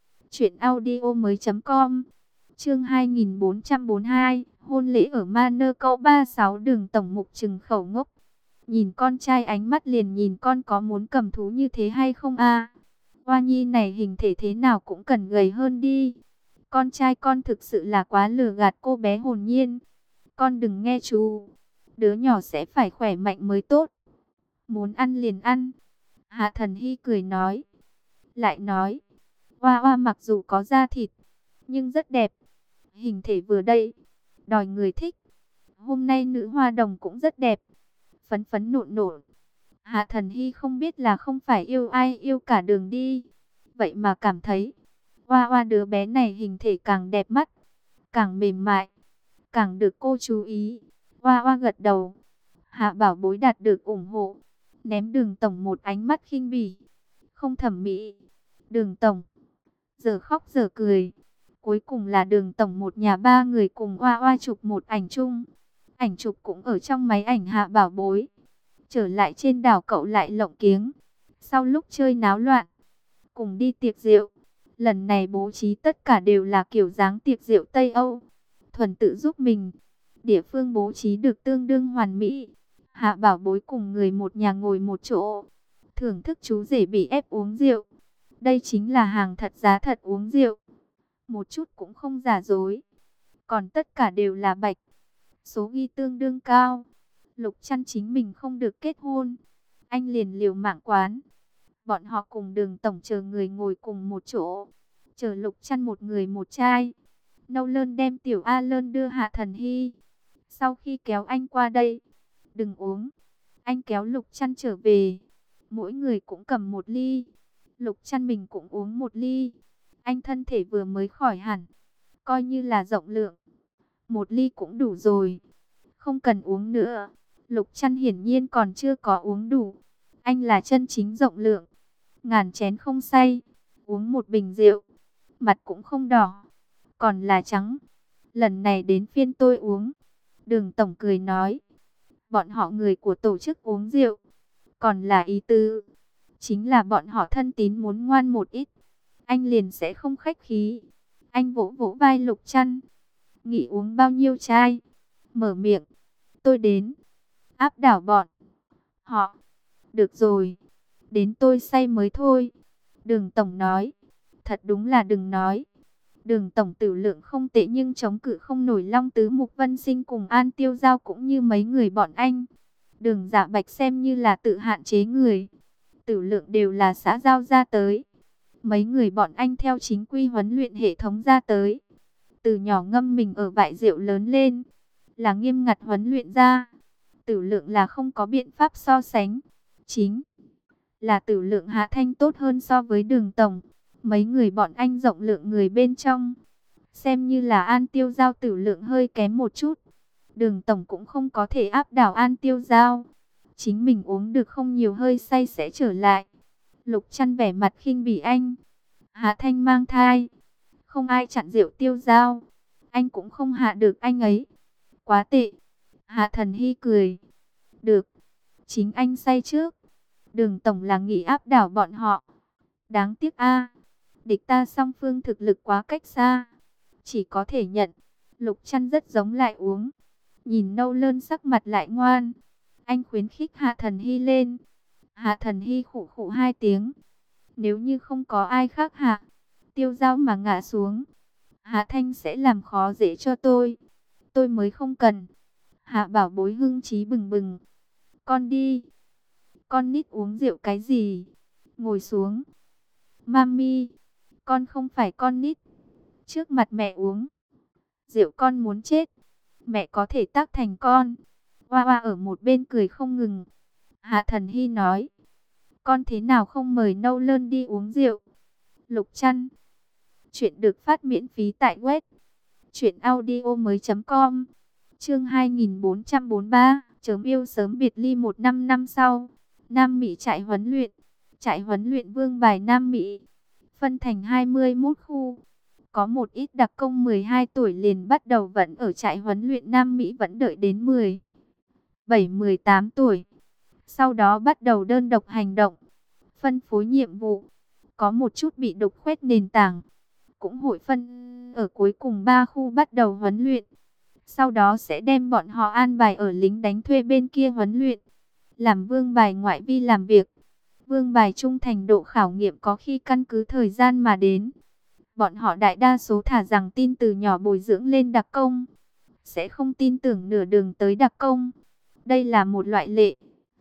truyệnaudiomoi.com. Chương 2442, hôn lễ ở Manor cậu 36. Đường tổng mục trừng khẩu ngốc, nhìn con trai ánh mắt liền nhìn con có muốn cầm thú như thế hay không a? Oa nhi này hình thể thế nào cũng cần gầy hơn đi. Con trai con thực sự là quá lừa gạt cô bé hồn nhiên. Con đừng nghe chú. Đứa nhỏ sẽ phải khỏe mạnh mới tốt. Muốn ăn liền ăn. Hạ Thần Hy cười nói. Lại nói, Hoa Hoa mặc dù có da thịt, nhưng rất đẹp. Hình thể vừa đây, đòi người thích. Hôm nay nữ hoa đồng cũng rất đẹp. Phấn phấn nộn nộn. Hạ Thần Hy không biết là không phải yêu ai yêu cả đường đi. Vậy mà cảm thấy, Hoa Hoa đứa bé này hình thể càng đẹp mắt, càng mềm mại, càng được cô chú ý. Hoa Hoa gật đầu. Hạ Bảo Bối đạt được ủng hộ, ném Đường Tổng một ánh mắt khinh bỉ, không thẩm mỹ. Đường Tổng giờ khóc giờ cười. Cuối cùng là Đường Tổng một nhà ba người cùng Hoa Hoa chụp một ảnh chung. Ảnh chụp cũng ở trong máy ảnh Hạ Bảo Bối. Trở lại trên đảo cậu lại lộng kiếng. Sau lúc chơi náo loạn, cùng đi tiệc rượu. Lần này bố trí tất cả đều là kiểu dáng tiệc rượu Tây Âu. Thuần tự giúp mình. Địa phương bố trí được tương đương hoàn mỹ. Hạ Bảo Bối cùng người một nhà ngồi một chỗ, thưởng thức chú rể bị ép uống rượu. Đây chính là hàng thật giá thật uống rượu, một chút cũng không giả dối. Còn tất cả đều là bạch, số ghi tương đương cao. Lục Chăn chính mình không được kết hôn, anh liền liều mạng quán. Bọn họ cùng Đường Tổng chờ người ngồi cùng một chỗ, chờ Lục Chăn một người một chai. Nâu Lơn đem tiểu A Lơn đưa Hạ Thần Hy. Sau khi kéo anh qua đây, đừng uống. Anh kéo Lục Chăn trở về. Mỗi người cũng cầm một ly. Lục Chăn mình cũng uống một ly. Anh thân thể vừa mới khỏi hẳn, coi như là rộng lượng. Một ly cũng đủ rồi, không cần uống nữa. Lục Chăn hiển nhiên còn chưa có uống đủ. Anh là chân chính rộng lượng, ngàn chén không say. Uống một bình rượu, mặt cũng không đỏ, còn là trắng. Lần này đến phiên tôi uống. Đường Tổng cười nói. Bọn họ người của tổ chức uống rượu, còn là ý tứ, chính là bọn họ thân tín muốn ngoan một ít, anh liền sẽ không khách khí. Anh vỗ vỗ vai Lục Chăn. Nghĩ uống bao nhiêu chai? Mở miệng. Tôi đến. Áp đảo bọn họ. Được rồi, đến tôi say mới thôi. Đường Tổng nói. Thật đúng là đừng nói. Đường Tổng tử lượng không tệ nhưng chống cự không nổi Long Tứ Mục Vân Sinh cùng An Tiêu Giao cũng như mấy người bọn anh. Đường Dạ Bạch xem như là tự hạn chế người. Tử lượng đều là xã giao ra tới. Mấy người bọn anh theo chính quy huấn luyện hệ thống ra tới. Từ nhỏ ngâm mình ở bãi rượu lớn lên, là nghiêm ngặt huấn luyện ra. Tử lượng là không có biện pháp so sánh. Chính là tử lượng Hạ Thanh tốt hơn so với Đường Tổng. Mấy người bọn anh rộng lượng người bên trong, xem như là An Tiêu Giao tử lượng hơi kém một chút. Đường Tổng cũng không có thể áp đảo An Tiêu Giao. Chính mình uống được không nhiều hơi say sẽ trở lại. Lục Chăn vẻ mặt khinh bỉ anh. Hạ Thanh mang thai, không ai chặn rượu Tiêu Giao, anh cũng không hạ được anh ấy. Quá tệ. Hạ Thần Hy cười. Được, chính anh say trước. Đường Tổng là nghĩ áp đảo bọn họ. Đáng tiếc a, địch ta song phương thực lực quá cách xa. Chỉ có thể nhận. Lục Chăn rất giống lại uống. Nhìn Nâu Lơn sắc mặt lại ngoan, anh khuyến khích Hạ Thần Hy lên. Hạ Thần Hy khụ khụ hai tiếng. Nếu như không có ai khác Hạ Tiêu Giao mà ngã xuống, Hạ Thanh sẽ làm khó dễ cho tôi. Tôi mới không cần. Hạ Bảo Bối hưng trí bừng bừng. Con đi. Con nít uống rượu cái gì? Ngồi xuống. Mami, con không phải con nít. Trước mặt mẹ uống rượu con muốn chết. Mẹ có thể tác thành con. Hoa Hoa ở một bên cười không ngừng. Hạ Thần Hy nói. Con thế nào không mời Nâu Lơn đi uống rượu? Lục Chăn. Chuyện được phát miễn phí tại web truyệnaudiomoi.com. Chương 2443, chớm yêu sớm biệt ly 1 năm sau. Nam Mỹ trại huấn luyện. Trại huấn luyện Vương Bài Nam Mỹ phân thành 21 khu. Có một ít đặc công 12 tuổi liền bắt đầu vẫn ở trại huấn luyện Nam Mỹ, vẫn đợi đến 17-18 tuổi. Sau đó bắt đầu đơn độc hành động, phân phối nhiệm vụ. Có một chút bị đục khoét nền tảng, cũng hội phân ở cuối cùng 3 khu bắt đầu huấn luyện. Sau đó sẽ đem bọn họ an bài ở lính đánh thuê bên kia huấn luyện. Làm vương bài ngoại vi làm việc. Vương bài trung thành độ khảo nghiệm có khi căn cứ thời gian mà đến. Bọn họ đại đa số thả rằng tin từ nhỏ bồi dưỡng lên đặc công, sẽ không tin tưởng nửa đường tới đặc công. Đây là một loại lệ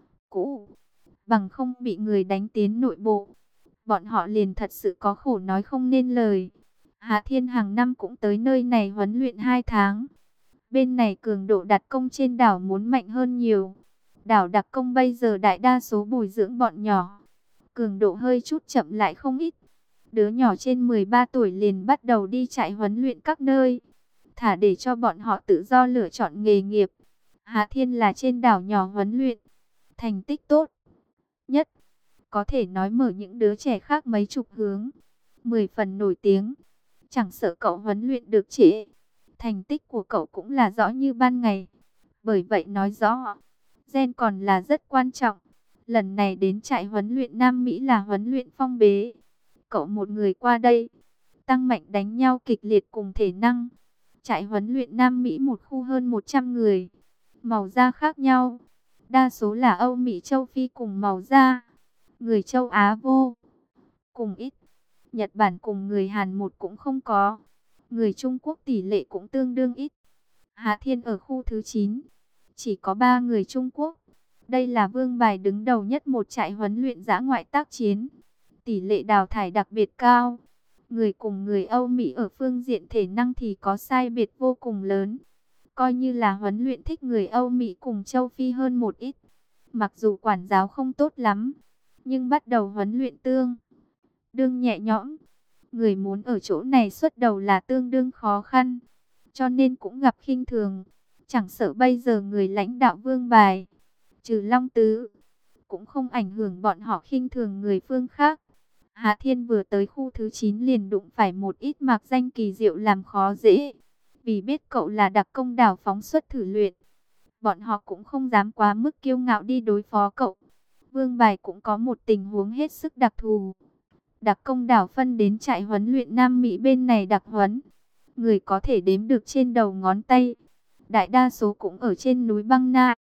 cũ, bằng không bị người đánh tiến nội bộ. Bọn họ liền thật sự có khổ nói không nên lời. Hạ Thiên hàng năm cũng tới nơi này huấn luyện 2 tháng. Bên này cường độ đặc công trên đảo muốn mạnh hơn nhiều. Đảo đặc công bây giờ đại đa số bồi dưỡng bọn nhỏ. Cường độ hơi chút chậm lại không ít. Đứa nhỏ trên 13 tuổi liền bắt đầu đi trại huấn luyện các nơi. Thả để cho bọn họ tự do lựa chọn nghề nghiệp. Hạ Thiên là trên đảo nhỏ huấn luyện. Thành tích tốt nhất. Có thể nói mở những đứa trẻ khác mấy chục hướng. 10 phần nổi tiếng. Chẳng sợ cậu huấn luyện được trễ. Thành tích của cậu cũng là rõ như ban ngày. Bởi vậy nói rõ, gen còn là rất quan trọng. Lần này đến trại huấn luyện Nam Mỹ là huấn luyện phong bế. Cậu một người qua đây, tăng mạnh đánh nhau kịch liệt cùng thể năng. Trại huấn luyện Nam Mỹ một khu hơn 100 người. Màu da khác nhau. Đa số là Âu Mỹ châu Phi cùng màu da. Người châu Á vô cùng ít. Nhật Bản cùng người Hàn một cũng không có. Người Trung Quốc tỷ lệ cũng tương đương ít. Hạ Thiên ở khu thứ 9. Chỉ có 3 người Trung Quốc. Đây là vương bài đứng đầu nhất một trại huấn luyện dã ngoại tác chiến. Tỷ lệ đào thải đặc biệt cao. Người cùng người Âu Mỹ ở phương diện thể năng thì có sai biệt vô cùng lớn. Coi như là huấn luyện thích người Âu Mỹ cùng châu Phi hơn một ít. Mặc dù quản giáo không tốt lắm, nhưng bắt đầu huấn luyện tương đương nhẹ nhõm. Người muốn ở chỗ này xuất đầu là tương đương khó khăn, cho nên cũng gặp khinh thường. Chẳng sợ bây giờ người lãnh đạo vương bài, trừ Long Tứ, cũng không ảnh hưởng bọn họ khinh thường người phương khác. Hạ Thiên vừa tới khu thứ 9 liền đụng phải một ít mạc danh kỳ diệu làm khó dễ. Vì biết cậu là đặc công đảo phóng xuất thử luyện, bọn họ cũng không dám quá mức kiêu ngạo đi đối phó cậu. Vương bài cũng có một tình huống hết sức đặc thù. Đặc công đảo phân đến trại huấn luyện Nam Mỹ bên này đặc huấn. Người có thể đếm được trên đầu ngón tay. Đại đa số cũng ở trên núi băng Na.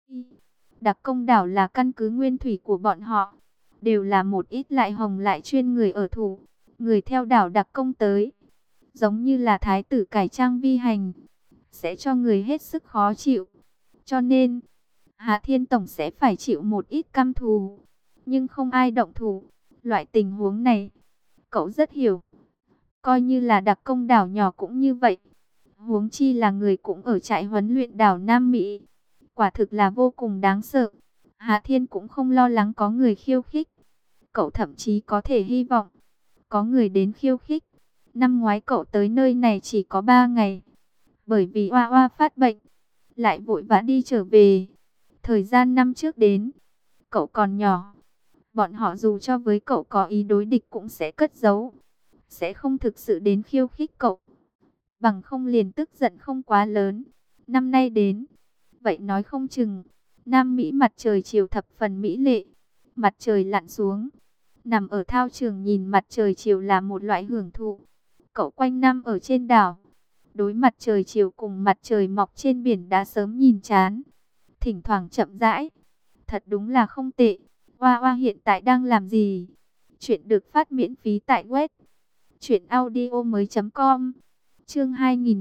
Đặc công đảo là căn cứ nguyên thủy của bọn họ. Đều là một ít lại hồng lại chuyên người ở thủ. Người theo đảo đặc công tới. Giống như là thái tử cải trang vi hành. Sẽ cho người hết sức khó chịu. Cho nên, Hạ Thiên Tổng sẽ phải chịu một ít căm thù. Nhưng không ai động thủ. Loại tình huống này, cậu rất hiểu. Coi như là đặc công đảo nhỏ cũng như vậy. Huống chi là người cũng ở trại huấn luyện đảo Nam Mỹ. Quả thực là vô cùng đáng sợ. Hạ Thiên cũng không lo lắng có người khiêu khích. Cậu thậm chí có thể hy vọng có người đến khiêu khích. Năm ngoái cậu tới nơi này chỉ có 3 ngày. Bởi vì Oa Oa phát bệnh, lại vội vã đi trở về. Thời gian năm trước đến, cậu còn nhỏ. Bọn họ dù cho với cậu có ý đối địch cũng sẽ cất giấu. Sẽ không thực sự đến khiêu khích cậu. Bằng không liền tức giận không quá lớn. Năm nay đến, vậy nói không chừng. Nam Mỹ mặt trời chiều thập phần mỹ lệ. Mặt trời lặn xuống. Nằm ở thao trường nhìn mặt trời chiều là một loại hưởng thụ. Cậu quanh năm ở trên đảo. Đối mặt trời chiều cùng mặt trời mọc trên biển đã sớm nhìn chán. Thỉnh thoảng chậm rãi. Thật đúng là không tệ. Oa Oa hiện tại đang làm gì? Chuyện được phát miễn phí tại web truyệnaudiomoi.com. Chương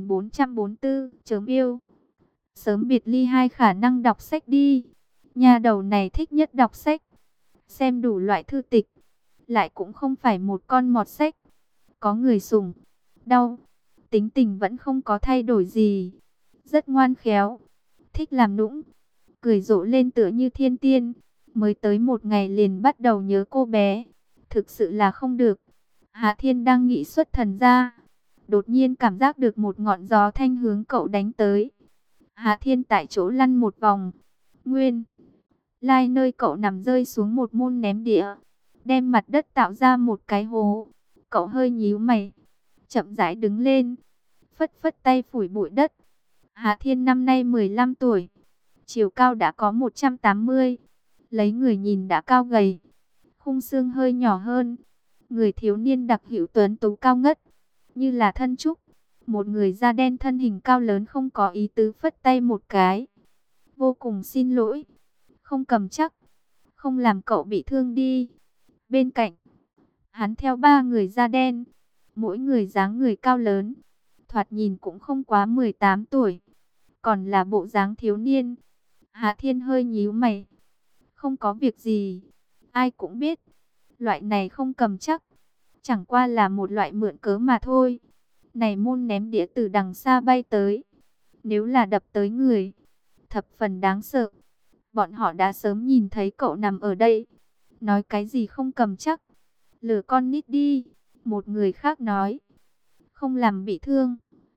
2444.yêu. Sớm biệt ly hai khả năng đọc sách đi. Nhà đầu này thích nhất đọc sách. Xem đủ loại thư tịch. Lại cũng không phải một con mọt sách. Có người sủng. Đau. Tính tình vẫn không có thay đổi gì. Rất ngoan khéo. Thích làm nũng. Cười rộ lên tựa như thiên tiên. Mới tới một ngày liền bắt đầu nhớ cô bé. Thực sự là không được. Hạ Thiên đang nghĩ xuất thần ra. Đột nhiên cảm giác được một ngọn gió thanh hướng cậu đánh tới. Hạ Thiên tại chỗ lăn một vòng. Nguyên lai nơi cậu nằm rơi xuống một môn ném đĩa. Đem mặt đất tạo ra một cái hố. Cậu hơi nhíu mày. Chậm rãi đứng lên. Phất phất tay phủi bụi đất. Hạ Thiên năm nay 15 tuổi. Chiều cao đã có 180. Lấy người nhìn đã cao gầy. Khung xương hơi nhỏ hơn. Người thiếu niên đặc hữu tuấn tú cao ngất. Như là thân trúc. Một người da đen thân hình cao lớn không có ý tứ phất tay một cái. Vô cùng xin lỗi. Không cầm chắc. Không làm cậu bị thương đi. Bên cạnh, hắn theo 3 người da đen. Mỗi người dáng người cao lớn. Thoạt nhìn cũng không quá 18 tuổi. Còn là bộ dáng thiếu niên. Hạ Thiên hơi nhíu mày. Không có việc gì. Ai cũng biết. Loại này không cầm chắc. Chẳng qua là một loại mượn cớ mà thôi. Này môn ném đĩa từ đằng xa bay tới. Nếu là đập tới người, thập phần đáng sợ. Bọn họ đã sớm nhìn thấy cậu nằm ở đây. Nói cái gì không cầm chắc. Lừa con nít đi. Một người khác nói. Không làm bị thương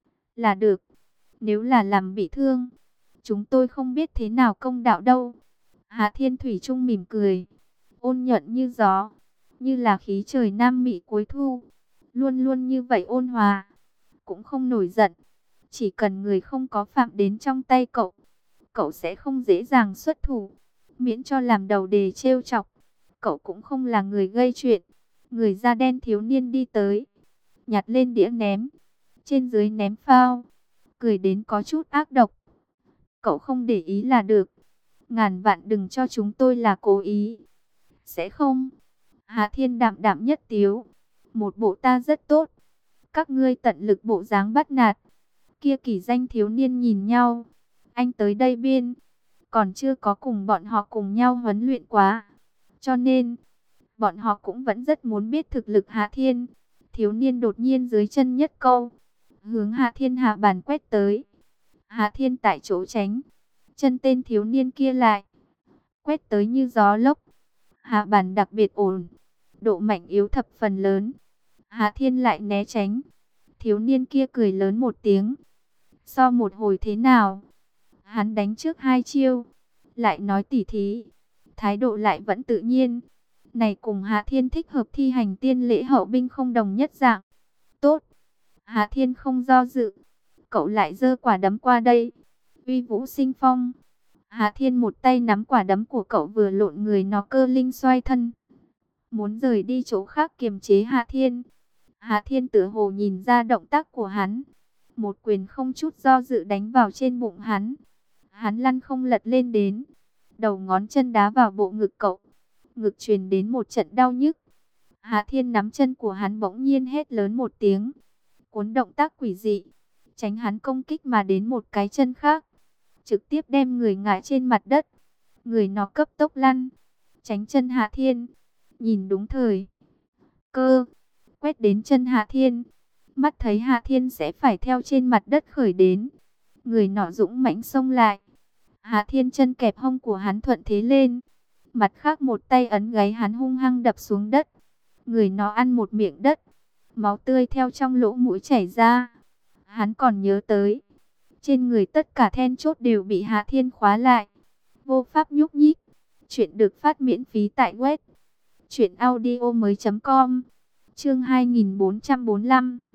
là được. Nếu là làm bị thương, chúng tôi không biết thế nào công đạo đâu. Hạ Thiên Thủy Trung mỉm cười. Ôn nhuận như gió. Như là khí trời nam mị cuối thu. Luôn luôn như vậy ôn hòa. Cũng không nổi giận. Chỉ cần người không có phạm đến trong tay cậu, cậu sẽ không dễ dàng xuất thủ. Miễn cho làm đầu đề trêu chọc, cậu cũng không là người gây chuyện. Người da đen thiếu niên đi tới, nhặt lên đĩa ném, trên dưới ném phao, cười đến có chút ác độc. Cậu không để ý là được. Ngàn vạn đừng cho chúng tôi là cố ý. Sẽ không. Hạ Thiên đạm đạm nhất tiếu. Một bộ ta rất tốt. Các ngươi tận lực bộ dáng bắt nạt. Kia kỳ danh thiếu niên nhìn nhau. Anh tới đây biên. Còn chưa có cùng bọn họ cùng nhau huấn luyện quá. Cho nên, bọn họ cũng vẫn rất muốn biết thực lực Hạ Thiên. Thiếu niên đột nhiên dưới chân nhất câu. Hướng Hạ Thiên hạ bàn quét tới. Hạ Thiên tại chỗ tránh. Chân tên thiếu niên kia lại. Quét tới như gió lốc. Hạ bàn đặc biệt ổn. Độ mạnh yếu thập phần lớn. Hạ Thiên lại né tránh. Thiếu niên kia cười lớn một tiếng. So một hồi thế nào? Hắn đánh trước 2 chiêu. Lại nói tỉ thí. Thái độ lại vẫn tự nhiên. Này cùng Hạ Thiên thích hợp thi hành tiên lễ hậu binh không đồng nhất dạng. Tốt. Hạ Thiên không do dự. Cậu lại giơ quả đấm qua đây. Uy vũ sinh phong. Hạ Thiên một tay nắm quả đấm của cậu vừa lộn người nó cơ linh xoay thân. Muốn rời đi chỗ khác kiềm chế Hạ Thiên. Hạ Thiên tựa hồ nhìn ra động tác của hắn. Một quyền không chút do dự đánh vào trên bụng hắn. Hắn lăn không lật lên đến. Đầu ngón chân đá vào bộ ngực cậu. Ngực truyền đến một trận đau nhức. Hạ Thiên nắm chân của hắn bỗng nhiên hét lớn một tiếng. Cuốn động tác quỷ dị. Tránh hắn công kích mà đến một cái chân khác. Trực tiếp đem người ngã trên mặt đất. Người nó cấp tốc lăn. Tránh chân Hạ Thiên. Nhìn đúng thời cơ. Quét đến chân Hạ Thiên. Mắt thấy Hạ Thiên sẽ phải theo trên mặt đất khởi đến. Người nọ dũng mãnh xông lại. Hạ Thiên chân kẹp hông của hắn thuận thế lên. Mặt khác một tay ấn gáy hắn hung hăng đập xuống đất. Người nó ăn một miệng đất. Máu tươi theo trong lỗ mũi chảy ra. Hắn còn nhớ tới. Trên người tất cả then chốt đều bị Hạ Thiên khóa lại. Vô pháp nhúc nhích. Chuyện được phát miễn phí tại web. Chuyện audio mới.com. Chương 2445.